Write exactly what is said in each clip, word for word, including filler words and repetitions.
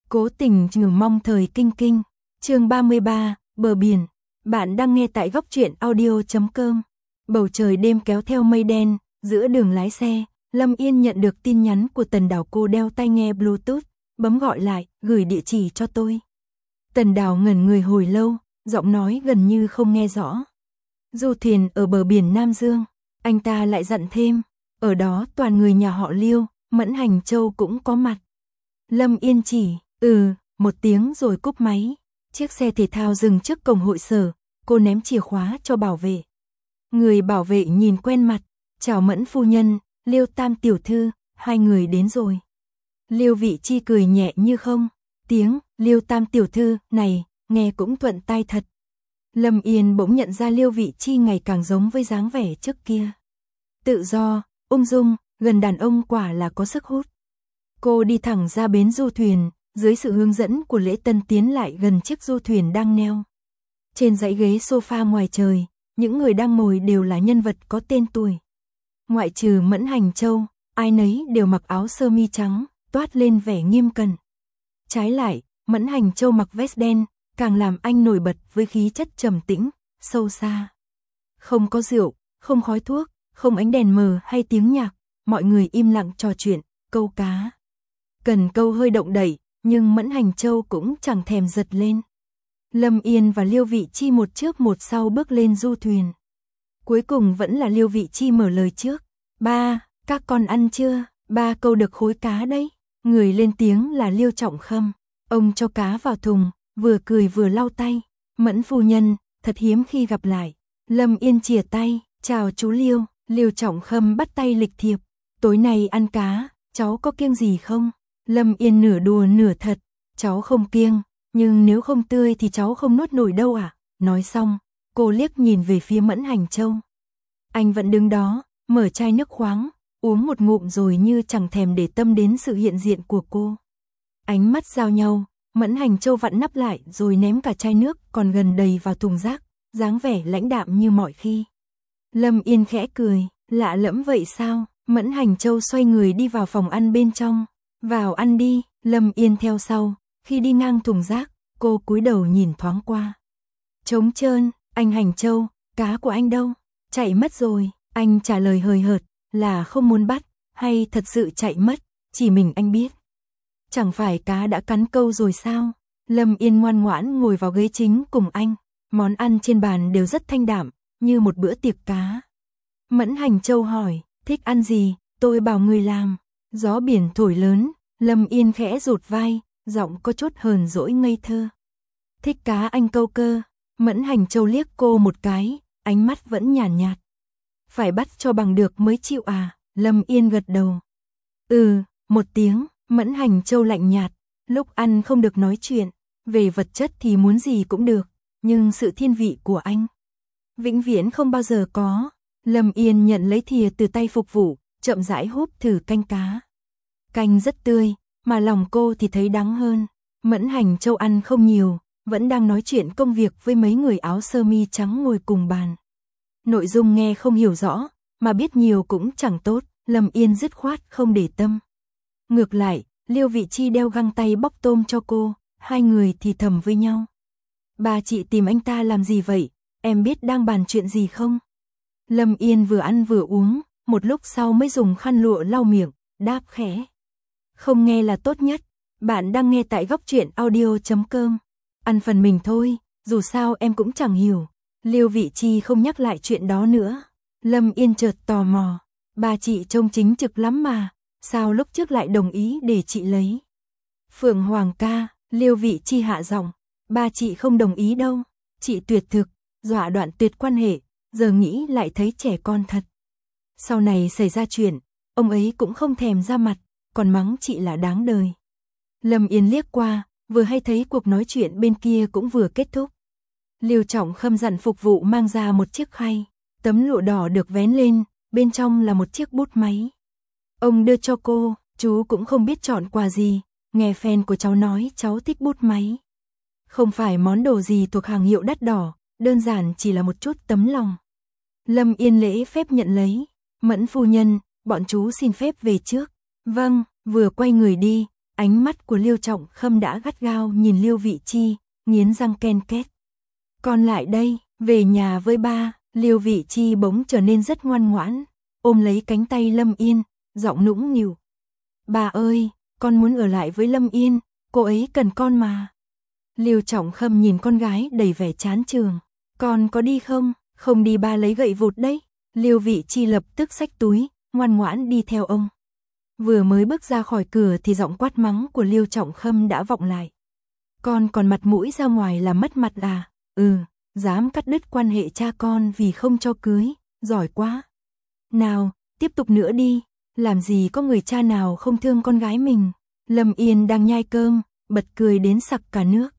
Cố tình trừ mong thời kinh kinh. Chương ba mươi ba, bờ biển. Bạn đang nghe tại góc truyện audio chấm com. Bầu trời đêm kéo theo mây đen, giữa đường lái xe, Lâm Yên nhận được tin nhắn của Tần Đào. Cô đeo tai nghe Bluetooth, bấm gọi lại, gửi địa chỉ cho tôi. Tần Đào ngẩn người hồi lâu, giọng nói gần như không nghe rõ. Du thuyền ở bờ biển Nam Dương, anh ta lại dặn thêm, ở đó toàn người nhà họ Liêu, Mẫn Hành Châu cũng có mặt. Lâm Yên chỉ, ừ, một tiếng rồi cúp máy. Chiếc xe thể thao dừng trước cổng hội sở, cô ném chìa khóa cho bảo vệ. Người bảo vệ nhìn quen mặt, chào Mẫn phu nhân, Liêu Tam tiểu thư, hai người đến rồi. Liêu Vị Chi cười nhẹ như không, tiếng Liêu Tam tiểu thư này, nghe cũng thuận tai thật. Lâm Yên bỗng nhận ra Liêu Vị Chi ngày càng giống với dáng vẻ trước kia. Tự do, ung dung, gần đàn ông quả là có sức hút. Cô đi thẳng ra bến du thuyền, dưới sự hướng dẫn của Lễ Tân tiến lại gần chiếc du thuyền đang neo. Trên dãy ghế sofa ngoài trời, những người đang ngồi đều là nhân vật có tên tuổi. Ngoại trừ Mẫn Hành Châu, ai nấy đều mặc áo sơ mi trắng, toát lên vẻ nghiêm cẩn. Trái lại, Mẫn Hành Châu mặc vest đen, càng làm anh nổi bật với khí chất trầm tĩnh, sâu xa. Không có rượu, không khói thuốc, không ánh đèn mờ hay tiếng nhạc, mọi người im lặng trò chuyện, câu cá. Cần câu hơi động đậy, nhưng Mẫn Hành Châu cũng chẳng thèm giật lên. Lâm Yên và Liêu Vị Chi một trước một sau bước lên du thuyền. Cuối cùng vẫn là Liêu Vị Chi mở lời trước. Ba, các con ăn chưa? Ba câu được khối cá đấy. Người lên tiếng là Liêu Trọng Khâm. Ông cho cá vào thùng, vừa cười vừa lau tay. Mẫn phu nhân, thật hiếm khi gặp lại. Lâm Yên chìa tay, chào chú Liêu. Liêu Trọng Khâm bắt tay lịch thiệp. Tối nay ăn cá, cháu có kiêng gì không? Lâm Yên nửa đùa nửa thật. Cháu không kiêng, nhưng nếu không tươi thì cháu không nuốt nổi đâu à? Nói xong, cô liếc nhìn về phía Mẫn Hành Châu. Anh vẫn đứng đó, mở chai nước khoáng, uống một ngụm rồi như chẳng thèm để tâm đến sự hiện diện của cô. Ánh mắt giao nhau, Mẫn Hành Châu vặn nắp lại rồi ném cả chai nước còn gần đầy vào thùng rác, dáng vẻ lãnh đạm như mọi khi. Lâm Yên khẽ cười, lạ lẫm vậy sao? Mẫn Hành Châu xoay người đi vào phòng ăn bên trong. Vào ăn đi, Lâm Yên theo sau, khi đi ngang thùng rác, cô cúi đầu nhìn thoáng qua. Trống trơn, anh Hành Châu, cá của anh đâu? Chạy mất rồi, anh trả lời hời hợt, là không muốn bắt, hay thật sự chạy mất, chỉ mình anh biết. Chẳng phải cá đã cắn câu rồi sao? Lâm Yên ngoan ngoãn ngồi vào ghế chính cùng anh, món ăn trên bàn đều rất thanh đạm, như một bữa tiệc cá. Mẫn Hành Châu hỏi, thích ăn gì, tôi bảo người làm. Gió biển thổi lớn, Lâm Yên khẽ rụt vai, giọng có chút hờn dỗi ngây thơ. Thích cá anh câu cơ. Mẫn Hành Châu liếc cô một cái, ánh mắt vẫn nhàn nhạt, nhạt. Phải bắt cho bằng được mới chịu à? Lâm Yên gật đầu. Ừ, một tiếng. Mẫn Hành Châu lạnh nhạt, lúc ăn không được nói chuyện, về vật chất thì muốn gì cũng được, nhưng sự thiên vị của anh vĩnh viễn không bao giờ có. Lâm Yên nhận lấy thìa từ tay phục vụ, chậm rãi húp thử canh cá. Canh rất tươi, mà lòng cô thì thấy đắng hơn. Mẫn Hành Châu ăn không nhiều, vẫn đang nói chuyện công việc với mấy người áo sơ mi trắng ngồi cùng bàn. Nội dung nghe không hiểu rõ, mà biết nhiều cũng chẳng tốt, Lâm Yên dứt khoát không để tâm. Ngược lại, Liêu Vị Chi đeo găng tay bóc tôm cho cô, hai người thì thầm với nhau. Bà chị tìm anh ta làm gì vậy, em biết đang bàn chuyện gì không? Lâm Yên vừa ăn vừa uống, một lúc sau mới dùng khăn lụa lau miệng, đáp khẽ. Không nghe là tốt nhất, bạn đang nghe tại góc truyện audio chấm com. Ăn phần mình thôi, dù sao em cũng chẳng hiểu. Liêu Vị Chi không nhắc lại chuyện đó nữa. Lâm Yên chợt tò mò, bà chị trông chính trực lắm mà, sao lúc trước lại đồng ý để chị lấy? Phượng Hoàng ca, Liêu Vị Chi hạ giọng, bà chị không đồng ý đâu, chị tuyệt thực, dọa đoạn tuyệt quan hệ, giờ nghĩ lại thấy trẻ con thật. Sau này xảy ra chuyện, ông ấy cũng không thèm ra mặt, còn mắng chị là đáng đời. Lâm Yên liếc qua, vừa hay thấy cuộc nói chuyện bên kia cũng vừa kết thúc. Liêu Trọng Khâm dặn phục vụ mang ra một chiếc khay, tấm lụa đỏ được vén lên, bên trong là một chiếc bút máy. Ông đưa cho cô, chú cũng không biết chọn quà gì, nghe fan của cháu nói cháu thích bút máy. Không phải món đồ gì thuộc hàng hiệu đắt đỏ, đơn giản chỉ là một chút tấm lòng. Lâm Yên lễ phép nhận lấy, Mẫn phu nhân, bọn chú xin phép về trước. Vâng, vừa quay người đi, Ánh mắt của Liêu Trọng Khâm đã gắt gao nhìn Liêu Vị Chi, nghiến răng ken két. Con lại đây, về nhà với ba. Liêu Vị Chi bỗng trở nên rất ngoan ngoãn, ôm lấy cánh tay Lâm Yên, giọng nũng nịu. Bà ơi, con muốn ở lại với Lâm Yên, cô ấy cần con mà. Liêu Trọng Khâm nhìn con gái đầy vẻ chán chường. Con có đi không? Không đi ba lấy gậy vụt đấy. Liêu Vị Chi lập tức xách túi, ngoan ngoãn đi theo ông. Vừa mới bước ra khỏi cửa thì giọng quát mắng của Liêu Trọng Khâm đã vọng lại. Con còn mặt mũi ra ngoài là mất mặt à? Ừ, dám cắt đứt quan hệ cha con vì không cho cưới, giỏi quá. Nào, tiếp tục nữa đi, làm gì có người cha nào không thương con gái mình. Lâm Yên đang nhai cơm, bật cười đến sặc cả nước.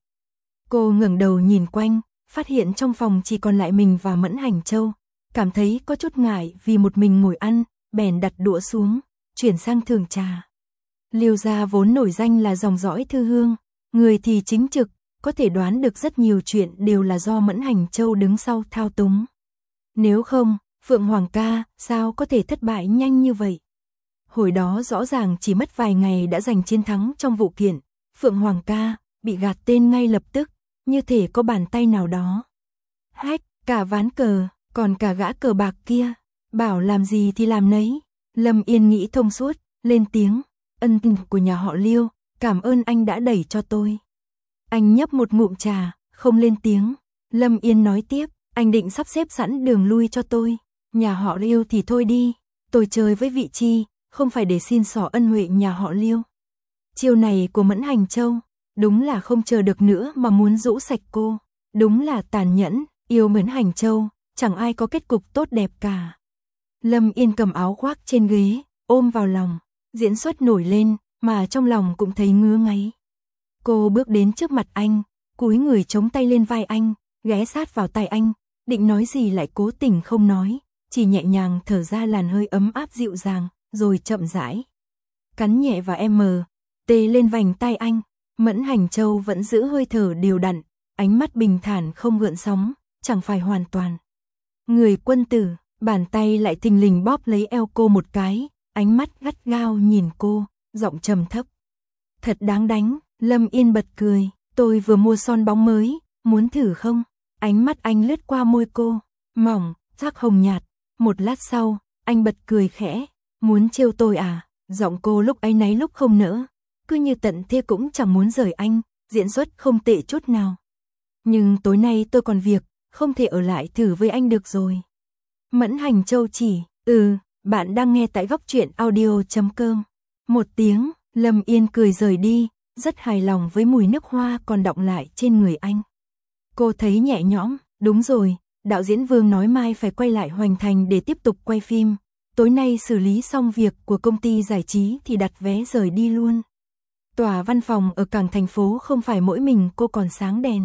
Cô ngẩng đầu nhìn quanh, phát hiện trong phòng chỉ còn lại mình và Mẫn Hành Châu, cảm thấy có chút ngại vì một mình ngồi ăn, bèn đặt đũa xuống, chuyển sang thưởng trà. Liêu gia vốn nổi danh là dòng dõi thư hương, người thì chính trực, có thể đoán được rất nhiều chuyện đều là do Mẫn Hành Châu đứng sau thao túng. Nếu không, Phượng Hoàng ca sao có thể thất bại nhanh như vậy? Hồi đó rõ ràng chỉ mất vài ngày đã giành chiến thắng trong vụ kiện, Phượng Hoàng ca bị gạt tên ngay lập tức, như thể có bàn tay nào đó. Hách, cả ván cờ, còn cả gã cờ bạc kia, bảo làm gì thì làm nấy. Lâm Yên nghĩ thông suốt, lên tiếng, ân tình của nhà họ Liêu, cảm ơn anh đã đẩy cho tôi. Anh nhấp một ngụm trà, không lên tiếng. Lâm Yên nói tiếp, anh định sắp xếp sẵn đường lui cho tôi. Nhà họ Liêu thì thôi đi, tôi chơi với Vị Chi, không phải để xin xỏ ân huệ nhà họ Liêu. Chiêu này của Mẫn Hành Châu, đúng là không chờ được nữa mà muốn rũ sạch cô. Đúng là tàn nhẫn, yêu Mẫn Hành Châu, chẳng ai có kết cục tốt đẹp cả. Lâm Yên cầm áo khoác trên ghế, ôm vào lòng, diễn xuất nổi lên, mà trong lòng cũng thấy ngứa ngáy. Cô bước đến trước mặt anh, cúi người chống tay lên vai anh, ghé sát vào tai anh, định nói gì lại cố tình không nói, chỉ nhẹ nhàng thở ra làn hơi ấm áp dịu dàng, rồi chậm rãi cắn nhẹ vào em mờ, tê lên vành tai anh. Mẫn Hành Châu vẫn giữ hơi thở đều đặn, ánh mắt bình thản không gợn sóng, chẳng phải hoàn toàn người quân tử, bàn tay lại thình lình bóp lấy eo cô một cái, ánh mắt gắt gao nhìn cô, giọng trầm thấp. Thật đáng đánh. Lâm Yên bật cười, tôi vừa mua son bóng mới, muốn thử không? Ánh mắt anh lướt qua môi cô, mỏng, sắc hồng nhạt. Một lát sau, anh bật cười khẽ, muốn trêu tôi à? Giọng cô lúc ấy náy lúc không nỡ, cứ như tận thế cũng chẳng muốn rời anh, diễn xuất không tệ chút nào. Nhưng tối nay tôi còn việc, không thể ở lại thử với anh được rồi. Mẫn Hành Châu chỉ, ừ, bạn đang nghe tại góc truyện audio chấm com. Một tiếng, Lâm Yên cười rời đi, rất hài lòng với mùi nước hoa còn đọng lại trên người anh. Cô thấy nhẹ nhõm, đúng rồi, đạo diễn Vương nói mai phải quay lại Hoành Thành để tiếp tục quay phim. Tối nay xử lý xong việc của công ty giải trí thì đặt vé rời đi luôn. Tòa văn phòng ở cảng thành phố không phải mỗi mình cô còn sáng đèn.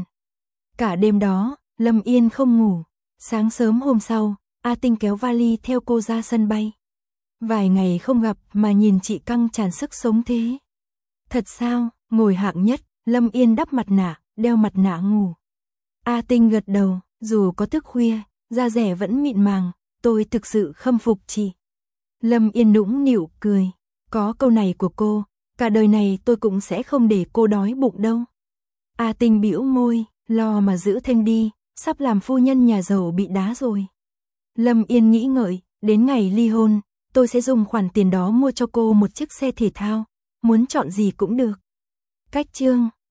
Cả đêm đó, Lâm Yên không ngủ. Sáng sớm hôm sau, A Tinh kéo vali theo cô ra sân bay. Vài ngày không gặp mà nhìn chị căng tràn sức sống thế. Thật sao? Ngồi hạng nhất, Lâm Yên đắp mặt nạ, đeo mặt nạ ngủ. A Tinh gật đầu, dù có thức khuya, da dẻ vẫn mịn màng, tôi thực sự khâm phục chị. Lâm Yên nũng nịu cười, có câu này của cô, cả đời này tôi cũng sẽ không để cô đói bụng đâu. A Tinh bĩu môi, lo mà giữ thêm đi, sắp làm phu nhân nhà giàu bị đá rồi. Lâm Yên nghĩ ngợi, đến ngày ly hôn, tôi sẽ dùng khoản tiền đó mua cho cô một chiếc xe thể thao, muốn chọn gì cũng được. Cách chương